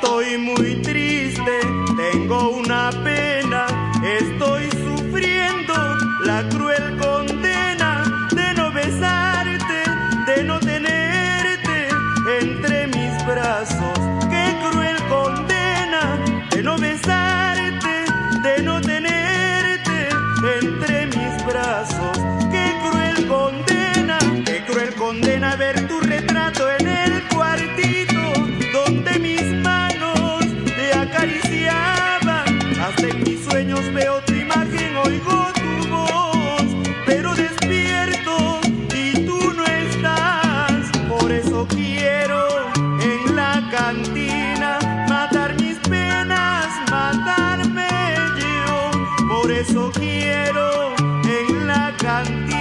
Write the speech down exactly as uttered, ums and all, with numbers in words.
Estoy muy triste, tengo una pena, estoy sufriendo la cruel condena de no besarte, de no tenerte entre mis brazos. Qué cruel condena de no besarte, de no tenerte entre mis brazos. Qué cruel condena, qué cruel condena ver tu retrato en el cuartito donde mis manos te acariciaban. Hasta en mis sueños veo tu imagen, oigo tu voz, pero despierto y tú no estás. Por eso quiero en la cantina matar mis penas, matarme yo. Por eso quiero en la cantina